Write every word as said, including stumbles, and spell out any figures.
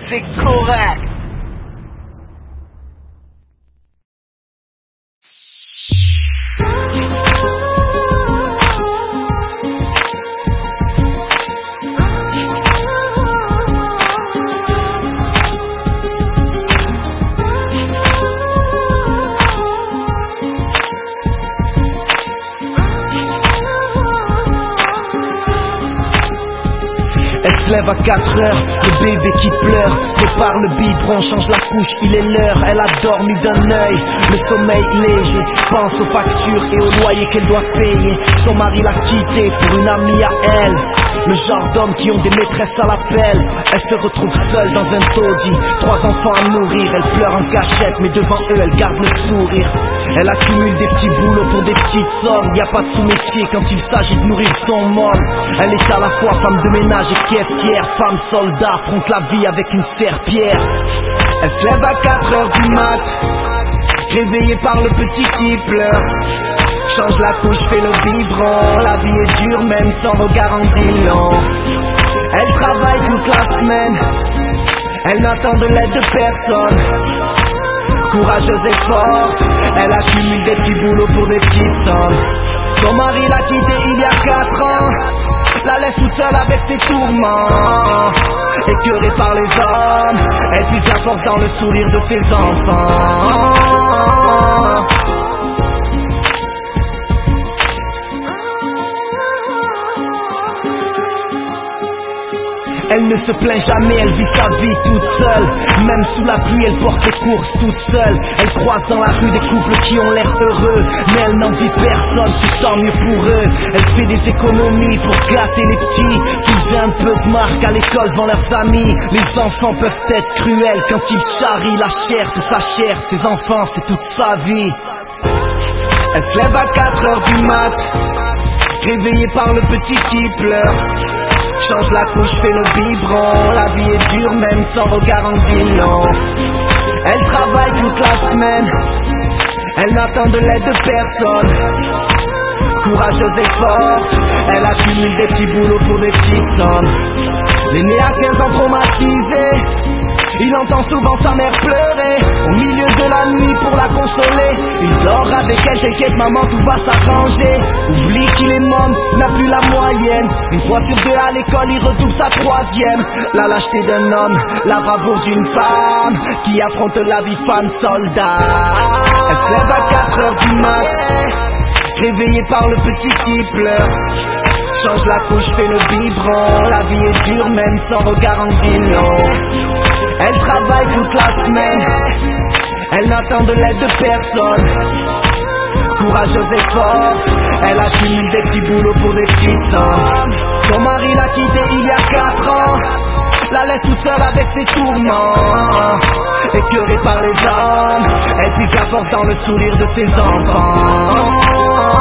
c'est correct. Elle se lève à quatre heures, le bébé qui pleure prépare le biberon, change la couche, il est l'heure. Elle a dormi d'un œil, le sommeil léger, pense aux factures et au loyer qu'elle doit payer. Son mari l'a quittée pour une amie à elle, le genre d'hommes qui ont des maîtresses à l'appel. Elle se retrouve seule dans un taudis, trois enfants à nourrir. Elle pleure en cachette mais devant eux elle garde le sourire. Elle accumule des petits boulots pour des petites sommes. Y a pas de sous-métier quand il s'agit de nourrir son môme. Elle est à la fois femme de ménage et caissière, femme soldat, affronte la vie avec une serpillère. Elle se lève à quatre heures du mat, réveillée par le petit qui pleure. Change la couche, fait le biberon. La vie est dure même sans regard en dit long. Elle travaille toute la semaine, elle n'attend de l'aide de personne. Courageuse et forte, elle accumule des petits boulots pour des petites sommes. Son mari l'a quittée il y a quatre ans, la laisse toute seule avec ses tourments. Écœurée par les hommes, elle puise la force dans le sourire de ses enfants. Elle ne se plaint jamais, elle vit sa vie toute seule. Même sous la pluie, elle porte les courses toute seule. Elle croise dans la rue des couples qui ont l'air heureux, mais elle n'envie personne, c'est tant mieux pour eux. Elle fait des économies pour gâter les petits, qu'ils aient un peu de marque à l'école devant leurs amis. Les enfants peuvent être cruels quand ils charrient la chair de sa chair. Ses enfants, c'est toute sa vie. Elle se lève à quatre heures du mat, réveillée par le petit qui pleure. Change la couche, fait le biberon. La vie est dure même sans regard en dit long. Elle travaille toute la semaine, elle n'attend de l'aide de personne. Courageuse et forte, elle accumule des petits boulots pour des petites sommes. L'aîné à quinze ans traumatisé, il entend souvent sa mère pleurer au milieu de la nuit pour la consoler. Il dort avec elle, t'inquiète maman, tout va s'arranger. Oublie qu'il est môme, n'a plus la moyenne. Une fois sur deux à l'école, il redouble sa troisième. La lâcheté d'un homme, la bravoure d'une femme qui affronte la vie femme soldat. Elle se lève à quatre heures du mat, réveillée par le petit qui pleure. Change la couche, fait le biberon. La vie est dure même sans regard en dit long. Elle travaille toute la semaine, elle n'attend de l'aide de personne. Courageuse et forte, elle accumule des petits boulots pour des petites sommes. Son mari l'a quittée il y a quatre ans, la laisse toute seule avec ses tourments. Écœurée par les hommes, elle puise la force dans le sourire de ses enfants.